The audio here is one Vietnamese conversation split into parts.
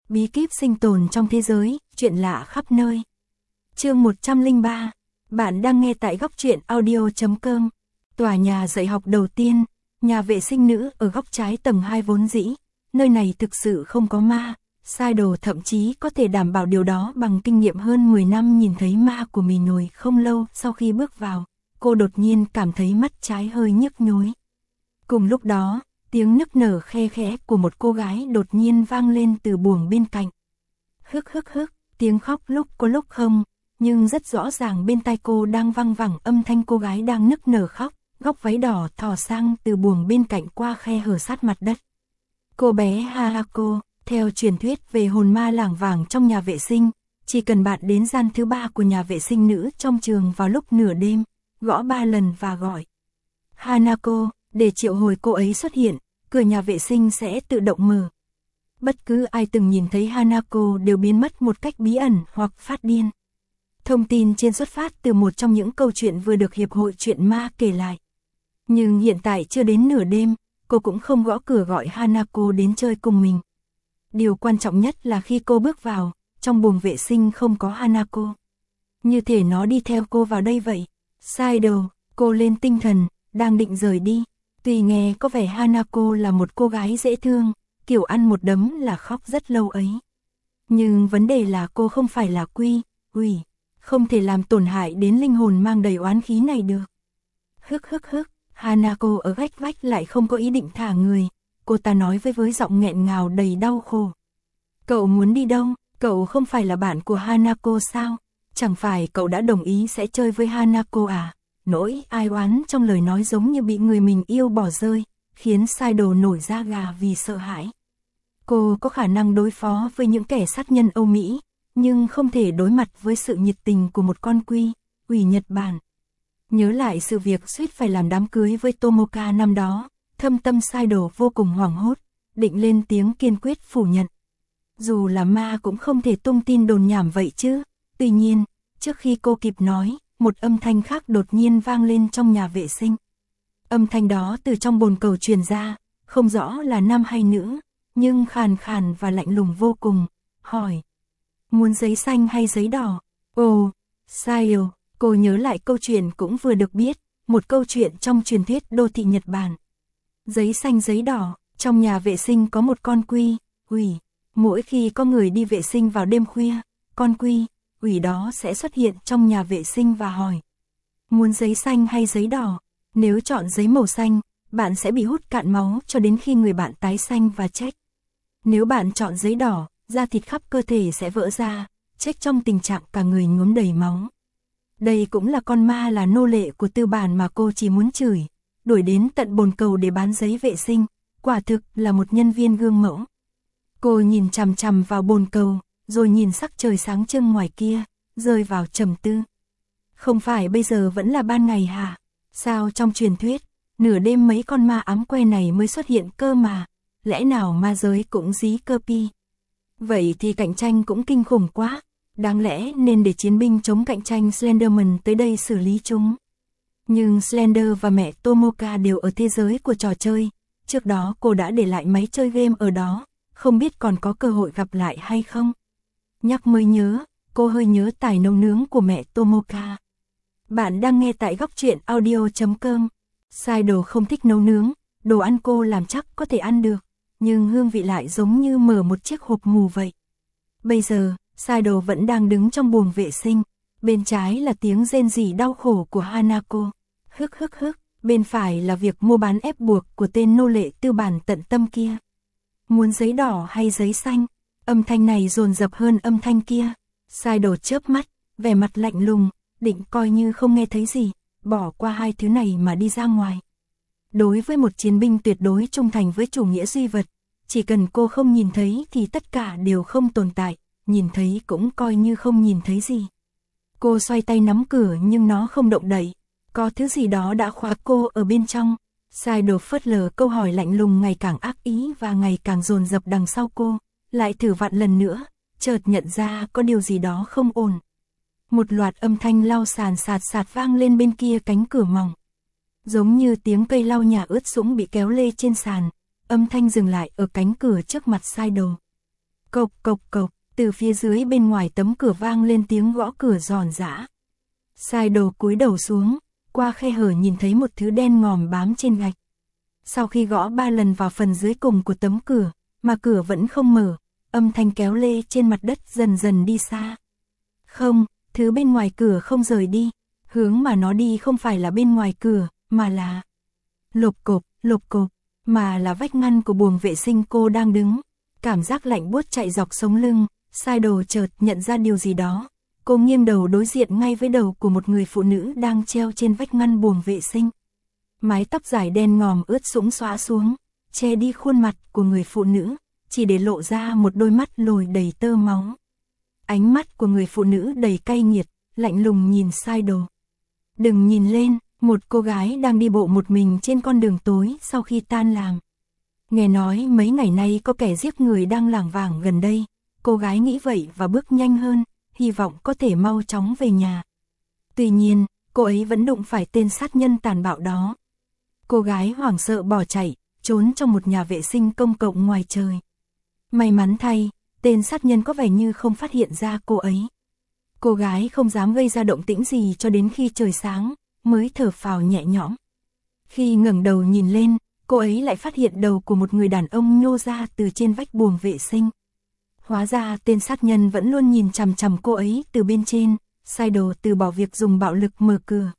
Bí kíp sinh tồn trong thế giới, chuyện lạ khắp nơi. Chương 103. Bạn đang nghe tại góc truyện audio.com. Tòa nhà dạy học đầu tiên, nhà vệ sinh nữ ở góc trái tầng 2 vốn dĩ. Nơi này thực sự không có ma. Sidle thậm chí có thể đảm bảo điều đó bằng kinh nghiệm hơn 10 năm nhìn thấy ma của mì nồi không lâu sau khi bước vào. Cô đột nhiên cảm thấy mắt trái hơi nhức nhối. Cùng lúc đó, tiếng nức nở khe khẽ của một cô gái đột nhiên vang lên từ buồng bên cạnh. Hức hức hức, tiếng khóc lúc có lúc không, nhưng rất rõ ràng bên tai cô đang vang vẳng âm thanh cô gái đang nức nở khóc, góc váy đỏ thò sang từ buồng bên cạnh qua khe hở sát mặt đất. Cô bé Hahako, theo truyền thuyết về hồn ma lảng vảng trong nhà vệ sinh, chỉ cần bạn đến gian thứ 3 của nhà vệ sinh nữ trong trường vào lúc nửa đêm, gõ 3 lần và gọi Hanako, để triệu hồi cô ấy xuất hiện, cửa nhà vệ sinh sẽ tự động mở. Bất cứ ai từng nhìn thấy Hanako đều biến mất một cách bí ẩn hoặc phát điên. Thông tin trên xuất phát từ một trong những câu chuyện vừa được Hiệp hội Chuyện Ma kể lại. Nhưng hiện tại chưa đến nửa đêm, cô cũng không gõ cửa gọi Hanako đến chơi cùng mình. Điều quan trọng nhất là khi cô bước vào, trong buồng vệ sinh không có Hanako. Như thể nó đi theo cô vào đây vậy. Sidle, cô lên tinh thần, đang định rời đi. Tuy nghe có vẻ Hanako là một cô gái dễ thương, kiểu ăn một đấm là khóc rất lâu ấy. Nhưng vấn đề là cô không phải là quỷ, không thể làm tổn hại đến linh hồn mang đầy oán khí này được. Hức hức hức, Hanako ở gách vách lại không có ý định thả người, cô ta nói với giọng nghẹn ngào đầy đau khổ. Cậu muốn đi đâu? Cậu không phải là bạn của Hanako sao? Chẳng phải cậu đã đồng ý sẽ chơi với Hanako à? Nỗi ai oán trong lời nói giống như bị người mình yêu bỏ rơi, khiến Sidle nổi da gà vì sợ hãi. Cô có khả năng đối phó với những kẻ sát nhân Âu Mỹ, nhưng không thể đối mặt với sự nhiệt tình của một con quỷ Nhật Bản. Nhớ lại sự việc suýt phải làm đám cưới với Tomoka năm đó, thâm tâm Sidle vô cùng hoảng hốt, định lên tiếng kiên quyết phủ nhận. Dù là ma cũng không thể tung tin đồn nhảm vậy chứ. Tuy nhiên, trước khi cô kịp nói, một âm thanh khác đột nhiên vang lên trong nhà vệ sinh. Âm thanh đó từ trong bồn cầu truyền ra, không rõ là nam hay nữ, nhưng khàn khàn và lạnh lùng vô cùng, hỏi. Muốn giấy xanh hay giấy đỏ? Ồ, Sidle, cô nhớ lại câu chuyện cũng vừa được biết, một câu chuyện trong truyền thuyết đô thị Nhật Bản. Giấy xanh giấy đỏ, trong nhà vệ sinh có một con quỷ. Mỗi khi có người đi vệ sinh vào đêm khuya, con quỷ đó sẽ xuất hiện trong nhà vệ sinh và hỏi. Muốn giấy xanh hay giấy đỏ? Nếu chọn giấy màu xanh, bạn sẽ bị hút cạn máu cho đến khi người bạn tái xanh và chết. Nếu bạn chọn giấy đỏ, da thịt khắp cơ thể sẽ vỡ ra, chết trong tình trạng cả người nhuốm đầy máu. Đây cũng là con ma là nô lệ của tư bản mà cô chỉ muốn chửi, đuổi đến tận bồn cầu để bán giấy vệ sinh, quả thực là một nhân viên gương mẫu. Cô nhìn chằm chằm vào bồn cầu, rồi nhìn sắc trời sáng trưng ngoài kia, rơi vào trầm tư. Không phải bây giờ vẫn là ban ngày hả? Sao trong truyền thuyết, nửa đêm mấy con ma ám que này mới xuất hiện cơ mà, lẽ nào ma giới cũng dí cơ pi? Vậy thì cạnh tranh cũng kinh khủng quá, đáng lẽ nên để chiến binh chống cạnh tranh Slenderman tới đây xử lý chúng. Nhưng Slender và mẹ Tomoka đều ở thế giới của trò chơi, trước đó cô đã để lại máy chơi game ở đó, không biết còn có cơ hội gặp lại hay không. Nhắc mới nhớ, cô hơi nhớ tài nấu nướng của mẹ Tomoka. Bạn đang nghe tại góc truyện audio.com. Sidle không thích nấu nướng, đồ ăn cô làm chắc có thể ăn được, nhưng hương vị lại giống như mở một chiếc hộp mù vậy. Bây giờ, Sidle vẫn đang đứng trong buồng vệ sinh, bên trái là tiếng rên rỉ đau khổ của Hanako. Hức hức hức, bên phải là việc mua bán ép buộc của tên nô lệ tư bản tận tâm kia. Muốn giấy đỏ hay giấy xanh? Âm thanh này dồn dập hơn âm thanh kia. Sidle chớp mắt, vẻ mặt lạnh lùng, định coi như không nghe thấy gì, bỏ qua hai thứ này mà đi ra ngoài. Đối với một chiến binh tuyệt đối trung thành với chủ nghĩa duy vật, chỉ cần cô không nhìn thấy thì tất cả đều không tồn tại, nhìn thấy cũng coi như không nhìn thấy gì. Cô xoay tay nắm cửa nhưng nó không động đậy, có thứ gì đó đã khóa cô ở bên trong. Sidle phớt lờ câu hỏi lạnh lùng ngày càng ác ý và ngày càng dồn dập đằng sau cô, lại thử vạn lần nữa, chợt nhận ra có điều gì đó không ổn. Một loạt âm thanh lau sàn sạt vang lên bên kia cánh cửa mỏng. Giống như tiếng cây lau nhà ướt sũng bị kéo lê trên sàn, âm thanh dừng lại ở cánh cửa trước mặt Sidle. Cộc cộc cộc, từ phía dưới bên ngoài tấm cửa vang lên tiếng gõ cửa giòn giã. Sai Đồ cúi đầu xuống, qua khe hở nhìn thấy một thứ đen ngòm bám trên gạch. Sau khi gõ 3 lần vào phần dưới cùng của tấm cửa, mà cửa vẫn không mở, âm thanh kéo lê trên mặt đất dần dần đi xa. Không, thứ bên ngoài cửa không rời đi, hướng mà nó đi không phải là bên ngoài cửa, mà là lộp cộp, mà là vách ngăn của buồng vệ sinh cô đang đứng. Cảm giác lạnh buốt chạy dọc sống lưng, Sai Đồ chợt nhận ra điều gì đó. Cô nghiêng đầu đối diện ngay với đầu của một người phụ nữ đang treo trên vách ngăn buồng vệ sinh. Mái tóc dài đen ngòm ướt sũng xõa xuống, che đi khuôn mặt của người phụ nữ, chỉ để lộ ra một đôi mắt lồi đầy tơ máu. Ánh mắt của người phụ nữ đầy cay nghiệt, lạnh lùng nhìn Sai Đồ. Đừng nhìn lên, một cô gái đang đi bộ một mình trên con đường tối sau khi tan làm. Nghe nói mấy ngày nay có kẻ giết người đang lảng vảng gần đây, cô gái nghĩ vậy và bước nhanh hơn, hy vọng có thể mau chóng về nhà. Tuy nhiên, cô ấy vẫn đụng phải tên sát nhân tàn bạo đó. Cô gái hoảng sợ bỏ chạy, trốn trong một nhà vệ sinh công cộng ngoài trời. May mắn thay, tên sát nhân có vẻ như không phát hiện ra cô ấy. Cô gái không dám gây ra động tĩnh gì cho đến khi trời sáng, mới thở phào nhẹ nhõm. Khi ngẩng đầu nhìn lên, cô ấy lại phát hiện đầu của một người đàn ông nhô ra từ trên vách buồng vệ sinh. Hóa ra tên sát nhân vẫn luôn nhìn chằm chằm cô ấy từ bên trên. Sai Đồ từ bỏ việc dùng bạo lực mở cửa.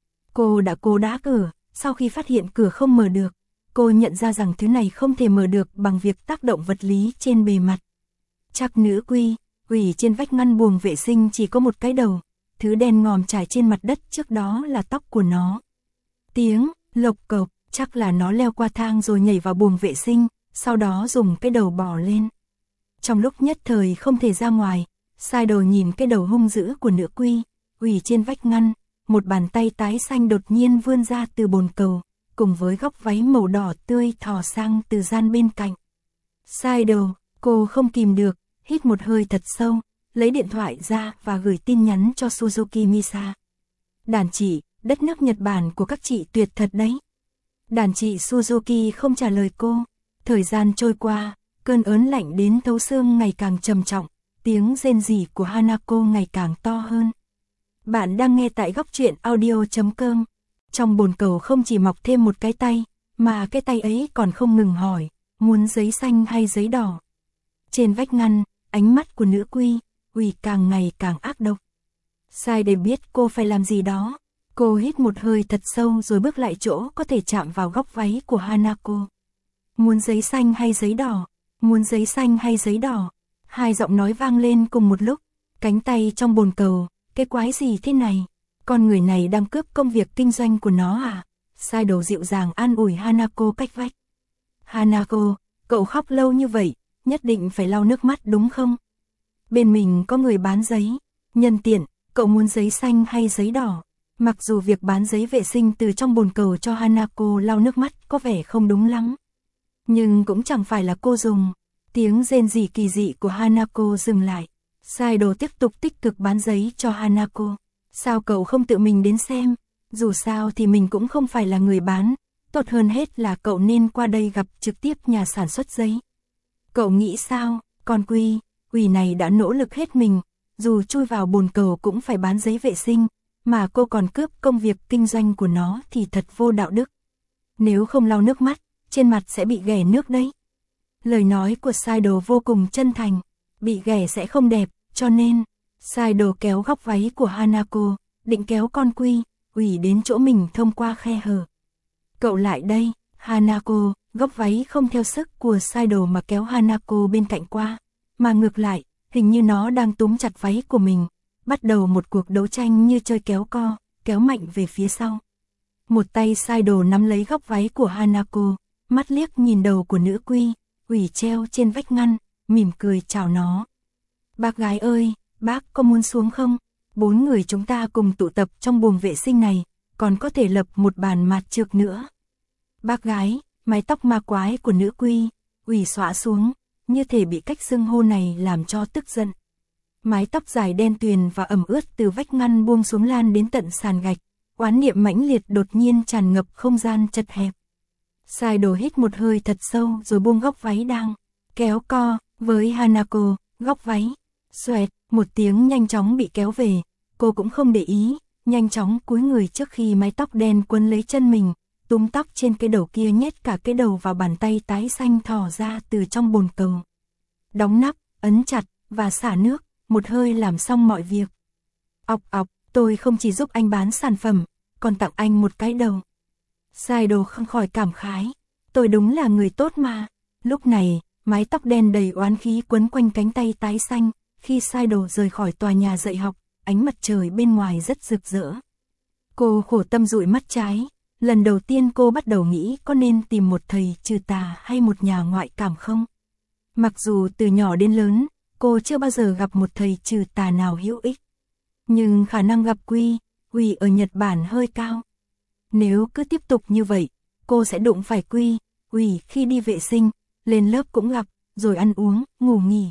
Cô đã cố đá cửa, sau khi phát hiện cửa không mở được, cô nhận ra rằng thứ này không thể mở được bằng việc tác động vật lý trên bề mặt. Chắc nữ quỷ trên vách ngăn buồng vệ sinh chỉ có một cái đầu, thứ đen ngòm trải trên mặt đất trước đó là tóc của nó. Tiếng lộc cộc, chắc là nó leo qua thang rồi nhảy vào buồng vệ sinh, sau đó dùng cái đầu bò lên. Trong lúc nhất thời không thể ra ngoài, Sai Đồ nhìn cái đầu hung dữ của nữ quỷ trên vách ngăn, một bàn tay tái xanh đột nhiên vươn ra từ bồn cầu, cùng với góc váy màu đỏ tươi thò sang từ gian bên cạnh. Sai Đồ, cô không kìm được, hít một hơi thật sâu, lấy điện thoại ra và gửi tin nhắn cho Suzuki Misa. Đàn chị, đất nước Nhật Bản của các chị tuyệt thật đấy. Đàn chị Suzuki không trả lời cô. Thời gian trôi qua, cơn ớn lạnh đến thấu xương ngày càng trầm trọng, tiếng rên rỉ của Hanako ngày càng to hơn. Bạn đang nghe tại góc truyện audio.com. Trong bồn cầu không chỉ mọc thêm một cái tay, mà cái tay ấy còn không ngừng hỏi, muốn giấy xanh hay giấy đỏ. Trên vách ngăn, ánh mắt của nữ quỷ càng ngày càng ác độc. Sai để biết cô phải làm gì đó. Cô hít một hơi thật sâu rồi bước lại chỗ có thể chạm vào góc váy của Hanako. Muốn giấy xanh hay giấy đỏ? Muốn giấy xanh hay giấy đỏ? Hai giọng nói vang lên cùng một lúc. Cánh tay trong bồn cầu, cái quái gì thế này? Con người này đang cướp công việc kinh doanh của nó à? Sai Đồ dịu dàng an ủi Hanako cách vách. Hanako, cậu khóc lâu như vậy, nhất định phải lau nước mắt đúng không? Bên mình có người bán giấy. Nhân tiện, cậu muốn giấy xanh hay giấy đỏ? Mặc dù việc bán giấy vệ sinh từ trong bồn cầu cho Hanako lau nước mắt có vẻ không đúng lắm, nhưng cũng chẳng phải là cô dùng. Tiếng rên rỉ kỳ dị của Hanako dừng lại. Sai Đồ tiếp tục tích cực bán giấy cho Hanako. Sao cậu không tự mình đến xem? Dù sao thì mình cũng không phải là người bán. Tốt hơn hết là cậu nên qua đây gặp trực tiếp nhà sản xuất giấy. Cậu nghĩ sao? Con quỷ này đã nỗ lực hết mình, dù chui vào bồn cầu cũng phải bán giấy vệ sinh, mà cô còn cướp công việc kinh doanh của nó thì thật vô đạo đức. Nếu không lau nước mắt, trên mặt sẽ bị ghẻ nước đấy. Lời nói của Sai Đồ vô cùng chân thành, bị ghẻ sẽ không đẹp, cho nên Sai Đồ kéo góc váy của Hanako, định kéo con quỷ đến chỗ mình thông qua khe hở. Cậu lại đây, Hanako, góc váy không theo sức của Sai Đồ mà kéo Hanako bên cạnh qua, mà ngược lại, hình như nó đang túm chặt váy của mình, bắt đầu một cuộc đấu tranh như chơi kéo co, kéo mạnh về phía sau. Một tay Sai Đồ nắm lấy góc váy của Hanako, mắt liếc nhìn đầu của nữ quỷ treo trên vách ngăn, mỉm cười chào nó. Bác gái ơi, bác có muốn xuống không? 4 người chúng ta cùng tụ tập trong buồng vệ sinh này, còn có thể lập một bàn mạt trược nữa. Bác gái, mái tóc ma quái của nữ quỷ xõa xuống, như thể bị cách xưng hô này làm cho tức giận. Mái tóc dài đen tuyền và ẩm ướt từ vách ngăn buông xuống lan đến tận sàn gạch, oán niệm mãnh liệt đột nhiên tràn ngập không gian chật hẹp. Sai Đồ hít một hơi thật sâu rồi buông góc váy đang kéo co, Với Hanako, góc váy, xoẹt, một tiếng nhanh chóng bị kéo về, cô cũng không để ý, nhanh chóng cúi người trước khi mái tóc đen quấn lấy chân mình, túm tóc trên cái đầu kia nhét cả cái đầu vào bàn tay tái xanh thò ra từ trong bồn cầu. Đóng nắp, ấn chặt, và xả nước, một hơi làm xong mọi việc. Ọc ọc, tôi không chỉ giúp anh bán sản phẩm, còn tặng anh một cái đầu. Saido không khỏi cảm khái, tôi đúng là người tốt mà. Lúc này, mái tóc đen đầy oán khí quấn quanh cánh tay tái xanh, khi Saido rời khỏi tòa nhà dạy học, ánh mặt trời bên ngoài rất rực rỡ. Cô khổ tâm dụi mắt trái, lần đầu tiên cô bắt đầu nghĩ có nên tìm một thầy trừ tà hay một nhà ngoại cảm không? Mặc dù từ nhỏ đến lớn, cô chưa bao giờ gặp một thầy trừ tà nào hữu ích. Nhưng khả năng gặp quỷ ở Nhật Bản hơi cao. Nếu cứ tiếp tục như vậy, cô sẽ đụng phải quỷ khi đi vệ sinh, lên lớp cũng gặp, rồi ăn uống, ngủ nghỉ.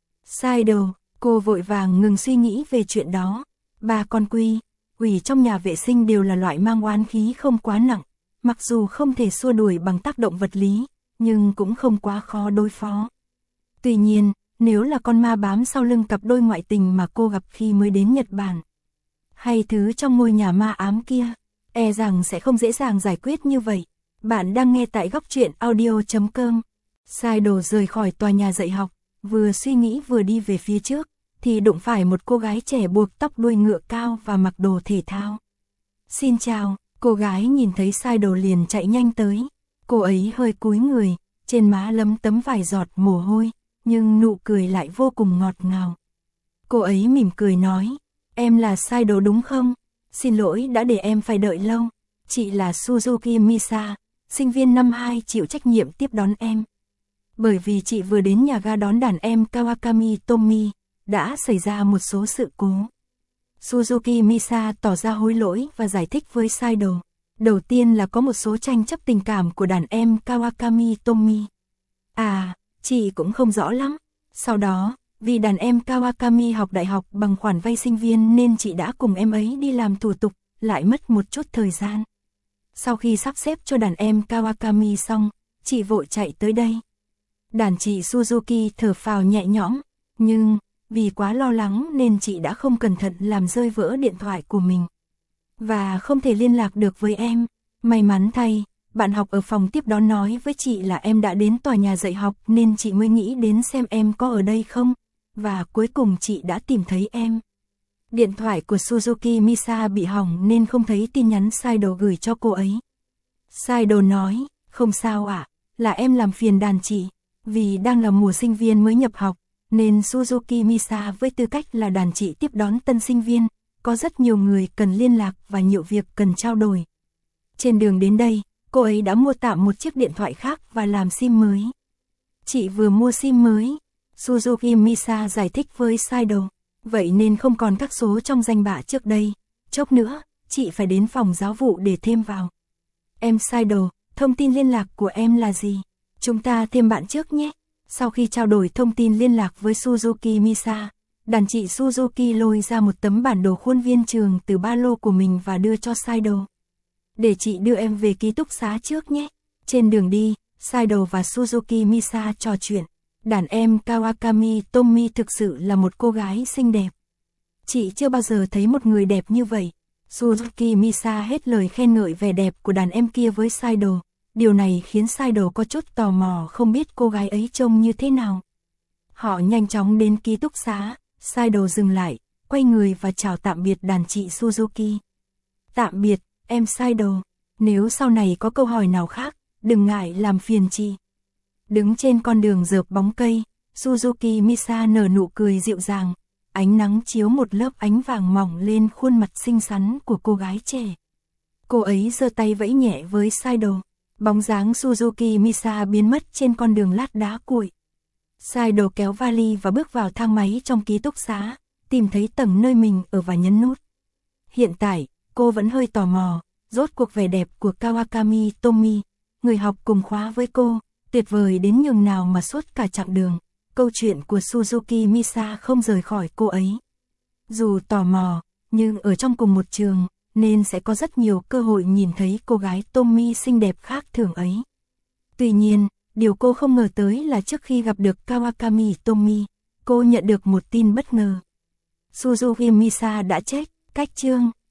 Saido, cô vội vàng ngừng suy nghĩ về chuyện đó. Ba con quỷ trong nhà vệ sinh đều là loại mang oán khí không quá nặng, mặc dù không thể xua đuổi bằng tác động vật lý, nhưng cũng không quá khó đối phó. Tuy nhiên, nếu là con ma bám sau lưng cặp đôi ngoại tình mà cô gặp khi mới đến Nhật Bản, hay thứ trong ngôi nhà ma ám kia, e rằng sẽ không dễ dàng giải quyết như vậy. Bạn đang nghe tại góc truyện audio.com. Saido rời khỏi tòa nhà dạy học, vừa suy nghĩ vừa đi về phía trước, thì đụng phải một cô gái trẻ buộc tóc đuôi ngựa cao và mặc đồ thể thao. Xin chào, cô gái nhìn thấy Saido liền chạy nhanh tới. Cô ấy hơi cúi người, trên má lấm tấm vài giọt mồ hôi, nhưng nụ cười lại vô cùng ngọt ngào. Cô ấy mỉm cười nói, em là Saido đúng không? Xin lỗi đã để em phải đợi lâu. Chị là Suzuki Misa, sinh viên năm 2 chịu trách nhiệm tiếp đón em. Bởi vì chị vừa đến nhà ga đón đàn em Kawakami Tomi, đã xảy ra một số sự cố. Suzuki Misa tỏ ra hối lỗi và giải thích với Saido. Đầu tiên là có một số tranh chấp tình cảm của đàn em Kawakami Tomi. À, chị cũng không rõ lắm. Sau đó, vì đàn em Kawakami học đại học bằng khoản vay sinh viên nên chị đã cùng em ấy đi làm thủ tục, lại mất một chút thời gian. Sau khi sắp xếp cho đàn em Kawakami xong, chị vội chạy tới đây. Đàn chị Suzuki thở phào nhẹ nhõm, nhưng vì quá lo lắng nên chị đã không cẩn thận làm rơi vỡ điện thoại của mình. Và không thể liên lạc được với em. May mắn thay, bạn học ở phòng tiếp đón nói với chị là em đã đến tòa nhà dạy học nên chị mới nghĩ đến xem em có ở đây không. Và cuối cùng chị đã tìm thấy em. Điện thoại của Suzuki Misa bị hỏng nên không thấy tin nhắn Saido gửi cho cô ấy. Saido nói, không sao ạ, là em làm phiền đàn chị. Vì đang là mùa sinh viên mới nhập học, nên Suzuki Misa với tư cách là đàn chị tiếp đón tân sinh viên, có rất nhiều người cần liên lạc và nhiều việc cần trao đổi. Trên đường đến đây, cô ấy đã mua tạm một chiếc điện thoại khác và làm SIM mới. Chị vừa mua SIM mới, Suzuki Misa giải thích với Saido, vậy nên không còn các số trong danh bạ trước đây. Chốc nữa, chị phải đến phòng giáo vụ để thêm vào. Em Saido, thông tin liên lạc của em là gì? Chúng ta thêm bạn trước nhé. Sau khi trao đổi thông tin liên lạc với Suzuki Misa, đàn chị Suzuki lôi ra một tấm bản đồ khuôn viên trường từ ba lô của mình và đưa cho Saido. Để chị đưa em về ký túc xá trước nhé. Trên đường đi, Saido và Suzuki Misa trò chuyện. Đàn em Kawakami Tomi thực sự là một cô gái xinh đẹp. Chị chưa bao giờ thấy một người đẹp như vậy. Suzuki Misa hết lời khen ngợi vẻ đẹp của đàn em kia với Saido. Điều này khiến Saido có chút tò mò không biết cô gái ấy trông như thế nào. Họ nhanh chóng đến ký túc xá, Saido dừng lại, quay người và chào tạm biệt đàn chị Suzuki. Tạm biệt, em Saido, nếu sau này có câu hỏi nào khác, đừng ngại làm phiền chị. Đứng trên con đường rợp bóng cây, Suzuki Misa nở nụ cười dịu dàng, ánh nắng chiếu một lớp ánh vàng mỏng lên khuôn mặt xinh xắn của cô gái trẻ. Cô ấy giơ tay vẫy nhẹ với Saido. Bóng dáng Suzuki Misa biến mất trên con đường lát đá cuội. Saido kéo vali và bước vào thang máy trong ký túc xá, tìm thấy tầng nơi mình ở và nhấn nút. Hiện tại, cô vẫn hơi tò mò, rốt cuộc vẻ đẹp của Kawakami Tomi, người học cùng khóa với cô, tuyệt vời đến nhường nào mà suốt cả chặng đường. Câu chuyện của Suzuki Misa không rời khỏi cô ấy. Dù tò mò, nhưng ở trong cùng một trường, nên sẽ có rất nhiều cơ hội nhìn thấy cô gái Tomi xinh đẹp khác thường ấy. Tuy nhiên, Điều cô không ngờ tới là trước khi gặp được Kawakami Tomi, cô nhận được một tin bất ngờ. Suzuki Misa đã chết, cách chương.